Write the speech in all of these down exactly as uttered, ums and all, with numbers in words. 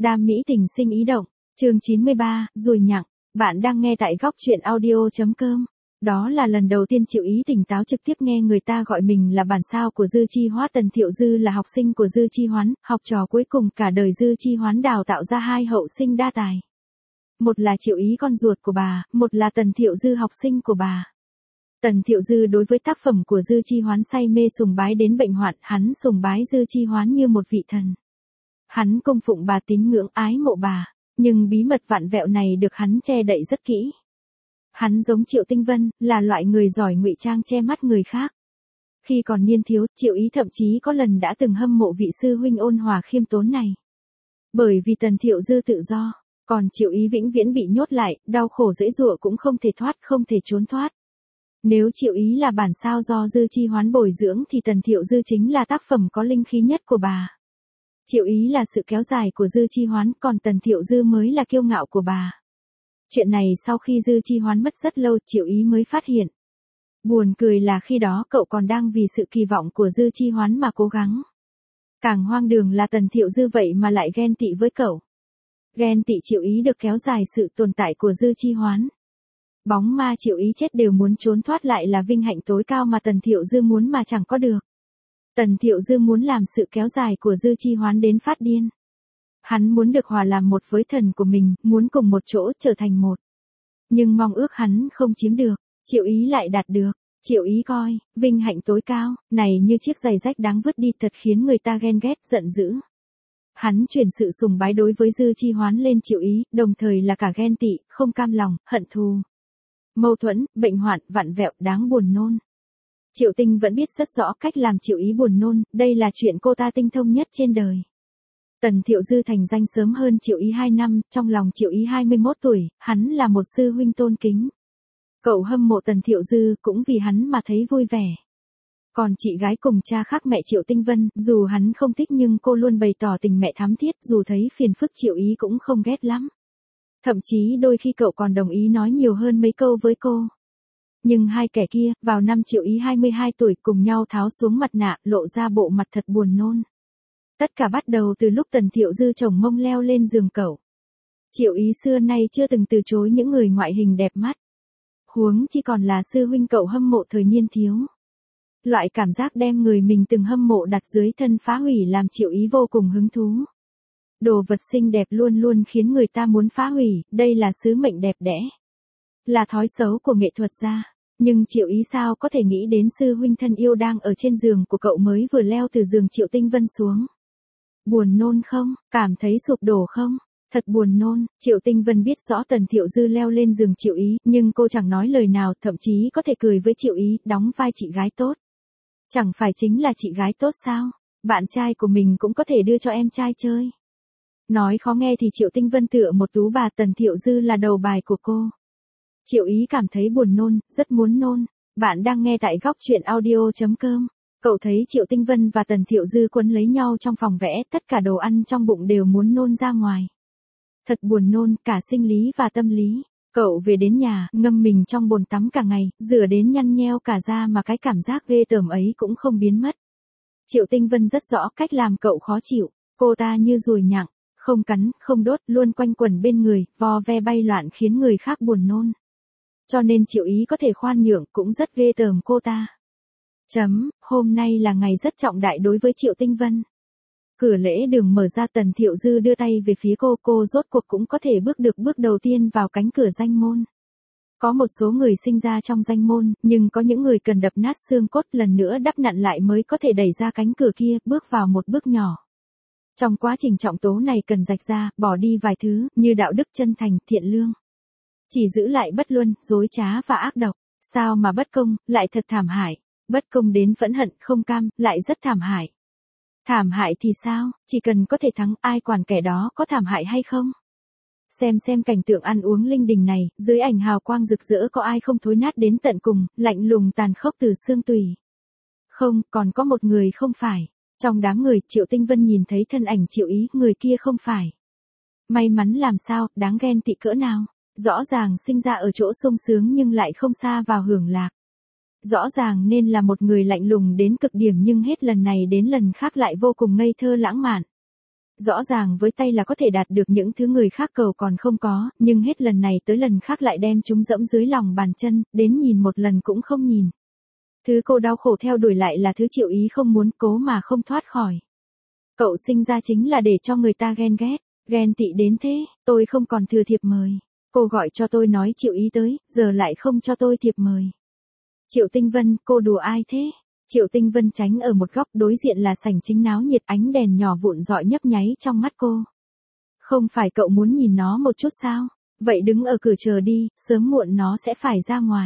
Đam mỹ tình sinh ý động, chương chín mươi ba, ruồi nhặng, bạn đang nghe tại góc truyện audio.com. Đó là lần đầu tiên Triệu Ý tỉnh táo trực tiếp nghe người ta gọi mình là bản sao của Dư Chi Hoán. Tần Thiệu Dư là học sinh của Dư Chi Hoán, học trò cuối cùng cả đời Dư Chi Hoán đào tạo ra hai hậu sinh đa tài. Một là Triệu Ý con ruột của bà, một là Tần Thiệu Dư học sinh của bà. Tần Thiệu Dư đối với tác phẩm của Dư Chi Hoán say mê sùng bái đến bệnh hoạn, hắn sùng bái Dư Chi Hoán như một vị thần. Hắn cung phụng bà, tín ngưỡng ái mộ bà, nhưng bí mật vặn vẹo này được hắn che đậy rất kỹ. Hắn giống Triệu Tinh Vân, là loại người giỏi ngụy trang che mắt người khác. Khi còn niên thiếu, Triệu Ý thậm chí có lần đã từng hâm mộ vị sư huynh ôn hòa khiêm tốn này. Bởi vì Tần Thiệu Dư tự do, còn Triệu Ý vĩnh viễn bị nhốt lại, đau khổ dễ dụa cũng không thể thoát, không thể trốn thoát. Nếu Triệu Ý là bản sao do Dư Chi Hoán bồi dưỡng thì Tần Thiệu Dư chính là tác phẩm có linh khí nhất của bà. Triệu Ý là sự kéo dài của Dư Chi Hoán, còn Tần Thiệu Dư mới là kiêu ngạo của bà. Chuyện này sau khi Dư Chi Hoán mất rất lâu, Triệu Ý mới phát hiện. Buồn cười là khi đó cậu còn đang vì sự kỳ vọng của Dư Chi Hoán mà cố gắng. Càng hoang đường là Tần Thiệu Dư vậy mà lại ghen tị với cậu. Ghen tị Triệu Ý được kéo dài sự tồn tại của Dư Chi Hoán. Bóng ma Triệu Ý chết đều muốn trốn thoát lại là vinh hạnh tối cao mà Tần Thiệu Dư muốn mà chẳng có được. Tần Thiệu Dư muốn làm sự kéo dài của Dư Chi Hoán đến phát điên. Hắn muốn được hòa làm một với thần của mình, muốn cùng một chỗ trở thành một. Nhưng mong ước hắn không chiếm được, Triệu Ý lại đạt được. Triệu Ý coi, vinh hạnh tối cao, này như chiếc giày rách đáng vứt đi, thật khiến người ta ghen ghét, giận dữ. Hắn chuyển sự sùng bái đối với Dư Chi Hoán lên Triệu Ý, đồng thời là cả ghen tị, không cam lòng, hận thù. Mâu thuẫn, bệnh hoạn, vặn vẹo, đáng buồn nôn. Triệu Tinh vẫn biết rất rõ cách làm Triệu Ý buồn nôn, đây là chuyện cô ta tinh thông nhất trên đời. Tần Thiệu Dư thành danh sớm hơn Triệu Ý hai năm, trong lòng Triệu Ý hai mươi mốt tuổi, hắn là một sư huynh tôn kính. Cậu hâm mộ Tần Thiệu Dư cũng vì hắn mà thấy vui vẻ. Còn chị gái cùng cha khác mẹ Triệu Tinh Vân, dù hắn không thích nhưng cô luôn bày tỏ tình mẹ thắm thiết, dù thấy phiền phức Triệu Ý cũng không ghét lắm. Thậm chí đôi khi cậu còn đồng ý nói nhiều hơn mấy câu với cô. Nhưng hai kẻ kia, vào năm Triệu Ý hai mươi hai tuổi cùng nhau tháo xuống mặt nạ, lộ ra bộ mặt thật buồn nôn. Tất cả bắt đầu từ lúc Tần Thiệu Dư chồng mông leo lên giường cậu. Triệu Ý xưa nay chưa từng từ chối những người ngoại hình đẹp mắt. Huống chi còn là sư huynh cậu hâm mộ thời niên thiếu. Loại cảm giác đem người mình từng hâm mộ đặt dưới thân phá hủy làm Triệu Ý vô cùng hứng thú. Đồ vật xinh đẹp luôn luôn khiến người ta muốn phá hủy, đây là sứ mệnh đẹp đẽ. Là thói xấu của nghệ thuật gia. Nhưng Triệu Ý sao có thể nghĩ đến sư huynh thân yêu đang ở trên giường của cậu mới vừa leo từ giường Triệu Tinh Vân xuống. Buồn nôn không, cảm thấy sụp đổ không? Thật buồn nôn. Triệu Tinh Vân biết rõ Tần Thiệu Dư leo lên giường Triệu Ý, nhưng cô chẳng nói lời nào, thậm chí có thể cười với Triệu Ý, đóng vai chị gái tốt. Chẳng phải chính là chị gái tốt sao? Bạn trai của mình cũng có thể đưa cho em trai chơi. Nói khó nghe thì Triệu Tinh Vân tựa một tú bà, Tần Thiệu Dư là đầu bài của cô. Triệu Ý cảm thấy buồn nôn, rất muốn nôn. Bạn đang nghe tại góc truyện audio.com. Cậu thấy Triệu Tinh Vân và Tần Thiệu Dư quấn lấy nhau trong phòng vẽ, tất cả đồ ăn trong bụng đều muốn nôn ra ngoài. Thật buồn nôn, cả sinh lý và tâm lý. Cậu về đến nhà, ngâm mình trong bồn tắm cả ngày, rửa đến nhăn nheo cả da mà cái cảm giác ghê tởm ấy cũng không biến mất. Triệu Tinh Vân rất rõ cách làm cậu khó chịu, cô ta như ruồi nhặng, không cắn, không đốt, luôn quanh quẩn bên người, vo ve bay loạn khiến người khác buồn nôn. Cho nên Triệu Ý có thể khoan nhượng cũng rất ghê tởm cô ta. Chấm, hôm nay là ngày rất trọng đại đối với Triệu Tinh Vân. Cửa lễ đường mở ra, Tần Thiệu Dư đưa tay về phía cô, cô rốt cuộc cũng có thể bước được bước đầu tiên vào cánh cửa danh môn. Có một số người sinh ra trong danh môn, nhưng có những người cần đập nát xương cốt lần nữa đắp nặn lại mới có thể đẩy ra cánh cửa kia, bước vào một bước nhỏ. Trong quá trình trọng tố này cần rạch ra, bỏ đi vài thứ, như đạo đức, chân thành, thiện lương. Chỉ giữ lại bất luân, dối trá và ác độc. Sao mà bất công, lại thật thảm hại. Bất công đến phẫn hận, không cam, lại rất thảm hại. Thảm hại thì sao, chỉ cần có thể thắng, ai quản kẻ đó có thảm hại hay không? Xem xem cảnh tượng ăn uống linh đình này, dưới ảnh hào quang rực rỡ có ai không thối nát đến tận cùng, lạnh lùng tàn khốc từ xương tủy. Không, còn có một người không phải. Trong đám người, Triệu Tinh Vân nhìn thấy thân ảnh Triệu Ý, người kia không phải. May mắn làm sao, đáng ghen tị cỡ nào. Rõ ràng sinh ra ở chỗ sung sướng nhưng lại không xa vào hưởng lạc. Rõ ràng nên là một người lạnh lùng đến cực điểm nhưng hết lần này đến lần khác lại vô cùng ngây thơ lãng mạn. rõ ràng với tay là có thể đạt được những thứ người khác cầu còn không có, nhưng hết lần này tới lần khác lại đem chúng dẫm dưới lòng bàn chân, đến nhìn một lần cũng không nhìn. Thứ cô đau khổ theo đuổi lại là thứ Triệu Ý không muốn, cố mà không thoát khỏi. Cậu sinh ra chính là để cho người ta ghen ghét, ghen tị đến thế, tôi không còn thừa thiệp mời. Cô gọi cho tôi nói Triệu Ý tới, giờ lại không cho tôi thiệp mời. Triệu Tinh Vân, cô đùa ai thế? Triệu Tinh Vân tránh ở một góc, đối diện là sảnh chính náo nhiệt, ánh đèn nhỏ vụn rọi nhấp nháy trong mắt cô. Không phải cậu muốn nhìn nó một chút sao? Vậy đứng ở cửa chờ đi, sớm muộn nó sẽ phải ra ngoài.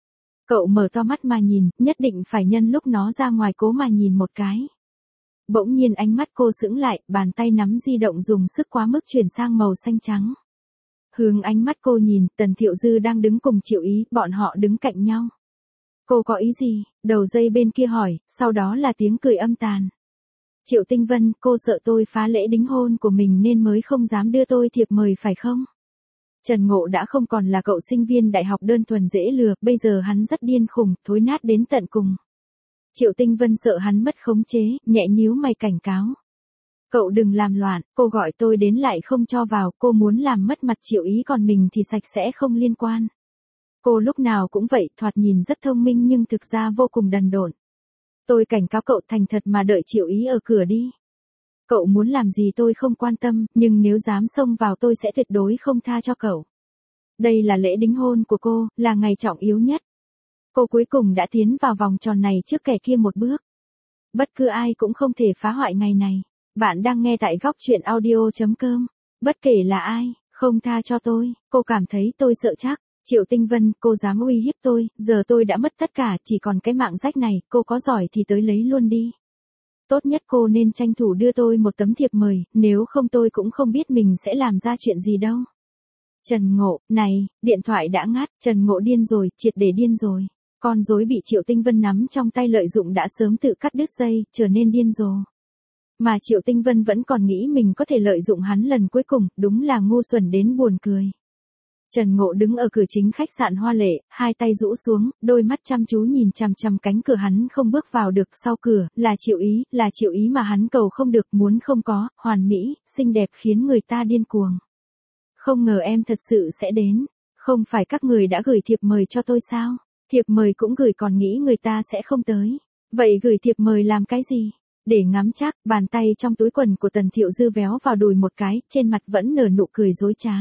Cậu mở to mắt mà nhìn, nhất định phải nhân lúc nó ra ngoài cố mà nhìn một cái. Bỗng nhiên ánh mắt cô sững lại, bàn tay nắm di động dùng sức quá mức chuyển sang màu xanh trắng. Hướng ánh mắt cô nhìn, Tần Thiệu Dư đang đứng cùng Triệu Ý, bọn họ đứng cạnh nhau. Cô có ý gì? Đầu dây bên kia hỏi, sau đó là tiếng cười âm tàn. Triệu Tinh Vân, cô sợ tôi phá lễ đính hôn của mình nên mới không dám đưa tôi thiệp mời phải không? Trần Ngộ đã không còn là cậu sinh viên đại học đơn thuần dễ lừa, bây giờ hắn rất điên khùng, thối nát đến tận cùng. Triệu Tinh Vân sợ hắn mất khống chế, nhẹ nhíu mày cảnh cáo. Cậu đừng làm loạn, cô gọi tôi đến lại không cho vào, cô muốn làm mất mặt Triệu Ý còn mình thì sạch sẽ không liên quan. Cô lúc nào cũng vậy, thoạt nhìn rất thông minh nhưng thực ra vô cùng đần độn. Tôi cảnh cáo cậu thành thật mà đợi Triệu Ý ở cửa đi. Cậu muốn làm gì tôi không quan tâm, nhưng nếu dám xông vào tôi sẽ tuyệt đối không tha cho cậu. Đây là lễ đính hôn của cô, là ngày trọng yếu nhất. Cô cuối cùng đã tiến vào vòng tròn này trước kẻ kia một bước. Bất cứ ai cũng không thể phá hoại ngày này. Bạn đang nghe tại góc truyện audio chấm com. Bất kể là ai, không tha cho tôi, cô cảm thấy tôi sợ chắc. Triệu Tinh Vân, cô dám uy hiếp tôi, giờ tôi đã mất tất cả, chỉ còn cái mạng rách này, cô có giỏi thì tới lấy luôn đi. Tốt nhất cô nên tranh thủ đưa tôi một tấm thiệp mời, nếu không tôi cũng không biết mình sẽ làm ra chuyện gì đâu. Trần Ngộ, này, điện thoại đã ngắt, Trần Ngộ điên rồi, triệt để điên rồi. Con rối bị Triệu Tinh Vân nắm trong tay lợi dụng đã sớm tự cắt đứt dây, trở nên điên rồ. Mà Triệu Tinh Vân vẫn còn nghĩ mình có thể lợi dụng hắn lần cuối cùng, đúng là ngu xuẩn đến buồn cười. Trần Ngộ đứng ở cửa chính khách sạn Hoa Lệ, hai tay rũ xuống, đôi mắt chăm chú nhìn chằm chằm cánh cửa hắn không bước vào được, sau cửa, là Triệu Ý, là Triệu Ý mà hắn cầu không được, muốn không có, hoàn mỹ, xinh đẹp khiến người ta điên cuồng. Không ngờ em thật sự sẽ đến, không phải các người đã gửi thiệp mời cho tôi sao? Thiệp mời cũng gửi còn nghĩ người ta sẽ không tới. Vậy gửi thiệp mời làm cái gì? Để ngắm chắc, bàn tay trong túi quần của Tần Thiệu Dư véo vào đùi một cái, trên mặt vẫn nở nụ cười dối trá.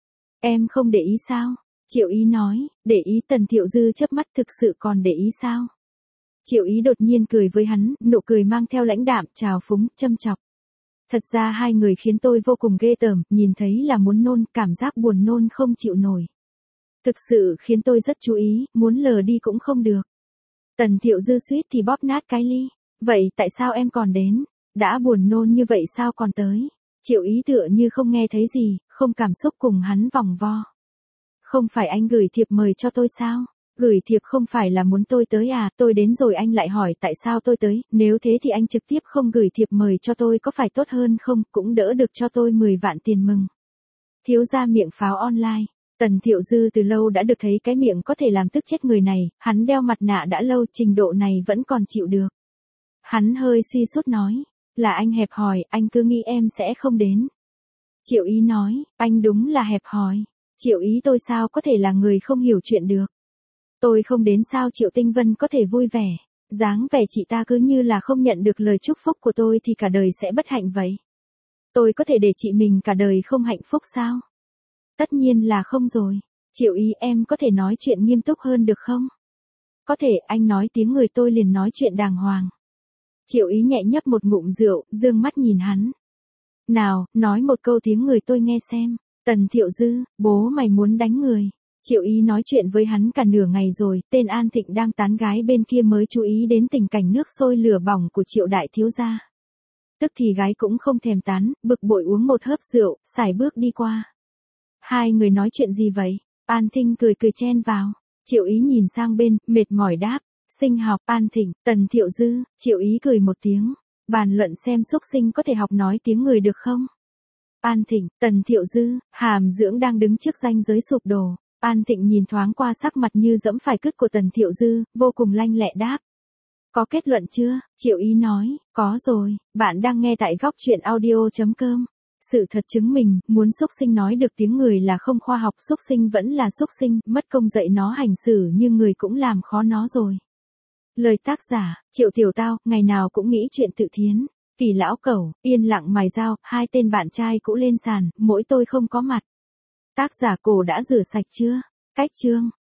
Em không để ý sao? Triệu Ý nói, để ý. Tần Thiệu Dư chớp mắt, thực sự còn để ý sao? Triệu Ý đột nhiên cười với hắn, nụ cười mang theo lãnh đạm, trào phúng, châm chọc. Thật ra hai người khiến tôi vô cùng ghê tởm, nhìn thấy là muốn nôn, cảm giác buồn nôn không chịu nổi. Thực sự khiến tôi rất chú ý, muốn lờ đi cũng không được. Tần Thiệu Dư suýt thì bóp nát cái ly. Vậy tại sao em còn đến? Đã buồn nôn như vậy sao còn tới? Triệu Ý tựa như không nghe thấy gì, không cảm xúc cùng hắn vòng vo. Không phải anh gửi thiệp mời cho tôi sao? Gửi thiệp không phải là muốn tôi tới à? Tôi đến rồi anh lại hỏi tại sao tôi tới, nếu thế thì anh trực tiếp không gửi thiệp mời cho tôi có phải tốt hơn không, cũng đỡ được cho tôi mười vạn tiền mừng. Thiếu gia miệng pháo online. Tần Thiệu Dư từ lâu đã được thấy cái miệng có thể làm tức chết người này, hắn đeo mặt nạ đã lâu, trình độ này vẫn còn chịu được. Hắn hơi suy sút nói, là anh hẹp hòi, anh cứ nghĩ em sẽ không đến. Triệu Ý nói, anh đúng là hẹp hòi. Triệu Ý tôi sao có thể là người không hiểu chuyện được. Tôi không đến sao Triệu Tinh Vân có thể vui vẻ. Dáng vẻ chị ta cứ như là không nhận được lời chúc phúc của tôi thì cả đời sẽ bất hạnh vậy. Tôi có thể để chị mình cả đời không hạnh phúc sao? Tất nhiên là không rồi. Triệu Ý em có thể nói chuyện nghiêm túc hơn được không? Có thể, anh nói tiếng người tôi liền nói chuyện đàng hoàng. Triệu Ý nhẹ nhấp một ngụm rượu, dương mắt nhìn hắn. Nào, nói một câu tiếng người tôi nghe xem. Tần Thiệu Dư, bố mày muốn đánh người. Triệu Ý nói chuyện với hắn cả nửa ngày rồi, tên An Thịnh đang tán gái bên kia mới chú ý đến tình cảnh nước sôi lửa bỏng của Triệu đại thiếu gia. Tức thì gái cũng không thèm tán, bực bội uống một hớp rượu, sải bước đi qua. Hai người nói chuyện gì vậy? An Thịnh cười cười chen vào. Triệu Ý nhìn sang bên, mệt mỏi đáp. Sinh học. An Thịnh, Tần Thiệu Dư. Triệu Ý cười một tiếng. Bàn luận xem xúc sinh có thể học nói tiếng người được không? An Thịnh, Tần Thiệu Dư. Hàm Dưỡng đang đứng trước ranh giới sụp đổ. An Thịnh nhìn thoáng qua sắc mặt như dẫm phải cứt của Tần Thiệu Dư, vô cùng lanh lẹ đáp. Có kết luận chưa? Triệu Ý nói, có rồi, bạn đang nghe tại góc chuyện audio.com. Sự thật chứng minh, muốn xúc sinh nói được tiếng người là không khoa học, xúc sinh vẫn là xúc sinh, mất công dạy nó hành xử như người cũng làm khó nó rồi. Lời tác giả, Triệu Tiểu Tao, ngày nào cũng nghĩ chuyện tự thiến. Kỳ lão cẩu, yên lặng mài dao, hai tên bạn trai cũ lên sàn, mỗi tôi không có mặt. Tác giả cổ đã rửa sạch chưa? Cách chương.